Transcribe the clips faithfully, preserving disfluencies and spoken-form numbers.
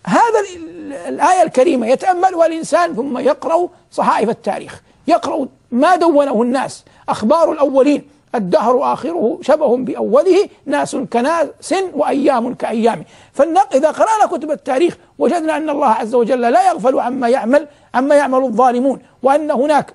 هذا الآية الكريمة يتأملها الإنسان ثم يقرأ صحائف التاريخ، يقرأ ما دونه الناس، أخبار الأولين، الدهر آخره شبه بأوله، ناس كناس وأيام كأيام. فإذا قرأنا كتب التاريخ وجدنا أن الله عز وجل لا يغفل عما يعمل عما يعمل الظالمون، وأن هناك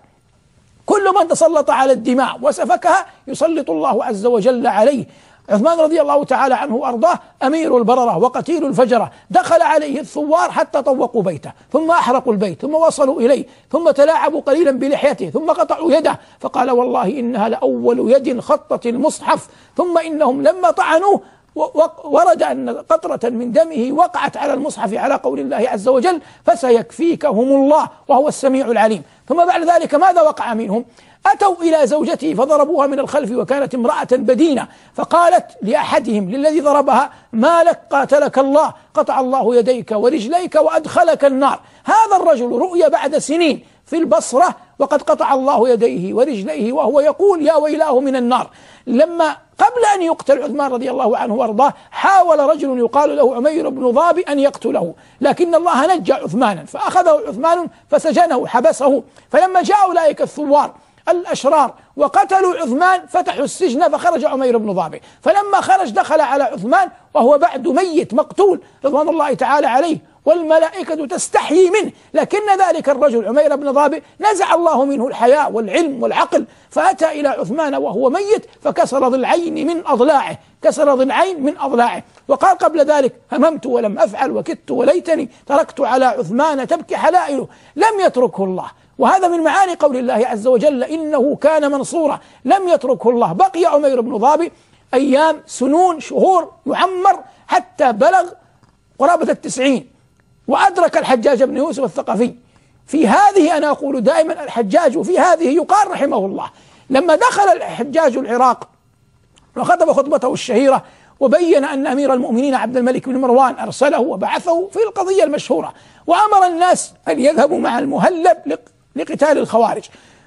كل من تسلط على الدماء وسفكها يسلط الله عز وجل عليه. عثمان رضي الله تعالى عنه وأرضاه أمير البررة وقتيل الفجرة، دخل عليه الثوار حتى طوقوا بيته، ثم أحرقوا البيت، ثم وصلوا إليه، ثم تلاعبوا قليلا بلحيته، ثم قطعوا يده، فقال والله إنها لأول يد خطت المصحف، ثم إنهم لما طعنوه ورد أن قطرة من دمه وقعت على المصحف على قول الله عز وجل فسيكفيكهم الله وهو السميع العليم. ثم بعد ذلك ماذا وقع منهم؟ أتوا إلى زوجته فضربوها من الخلف وكانت امرأة بدينة، فقالت لأحدهم للذي ضربها ما لك قاتلك الله، قطع الله يديك ورجليك وأدخلك النار. هذا الرجل رؤي بعد سنين في البصرة وقد قطع الله يديه ورجليه وهو يقول يا ويلاه من النار. لما قبل أن يقتل عثمان رضي الله عنه وارضاه حاول رجل يقال له عمير بن ضابي أن يقتله، لكن الله نجى عثمانا فأخذه عثمان فسجنه حبسه. فلما جاء أولئك الثوار الأشرار وقتلوا عثمان فتحوا السجن فخرج عمير بن ضابي، فلما خرج دخل على عثمان وهو بعد ميت مقتول رضوان الله تعالى عليه والملائكة تستحيي منه، لكن ذلك الرجل عمير بن ضابي نزع الله منه الحياء والعلم والعقل، فأتى إلى عثمان وهو ميت فكسر ضلعين من أضلاعه، كسر ضلعين من أضلاعه، وقال قبل ذلك هممت ولم أفعل وكدت وليتني تركت على عثمان تبكي حلائله، لم يتركه الله. وهذا من معاني قول الله عز وجل إنه كان منصورا، لم يتركه الله. بقي عمير بن ضابي أيام سنون شهور يعمر حتى بلغ قرابة التسعين، وأدرك الحجاج بن يوسف الثقفي. في هذه أنا أقول دائما الحجاج، وفي هذه يقال رحمه الله، لما دخل الحجاج العراق وخطب خطبته الشهيرة وبين أن أمير المؤمنين عبد الملك بن مروان أرسله وبعثه في القضية المشهورة، وأمر الناس أن يذهبوا مع المهلب لقتال الخوارج،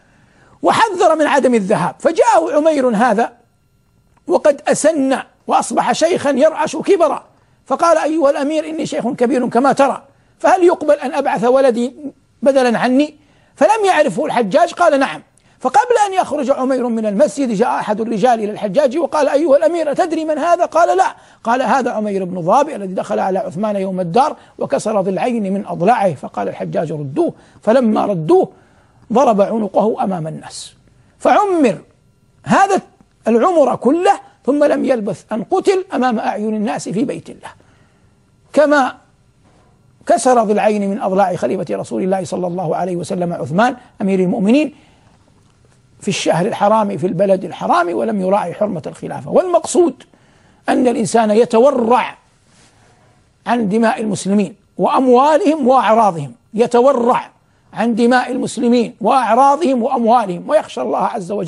وحذر من عدم الذهاب. فجاءه عمير هذا وقد أسن وأصبح شيخا يرعش كبرا، فقال أيها الأمير إني شيخ كبير كما ترى، فهل يقبل أن أبعث ولدي بدلا عني؟ فلم يعرفه الحجاج، قال نعم. فقبل أن يخرج عمير من المسجد جاء أحد الرجال إلى الحجاج وقال أيها الأمير أتدري من هذا؟ قال لا. قال هذا عمير بن ضابي الذي دخل على عثمان يوم الدار وكسر ضلعين من أضلاعه. فقال الحجاج ردوه، فلما ردوه ضرب عنقه أمام الناس، فعمر هذا العمر كله ثم لم يلبث أن قتل أمام أعين الناس في بيت الله، كما كسر ضلعين من أضلاع خليفة رسول الله صلى الله عليه وسلم عثمان أمير المؤمنين في الشهر الحرام في البلد الحرام ولم يراعي حرمة الخلافة. والمقصود أن الإنسان يتورع عن دماء المسلمين وأموالهم وأعراضهم، يتورع عن دماء المسلمين وأعراضهم وأموالهم، ويخشى الله عز وجل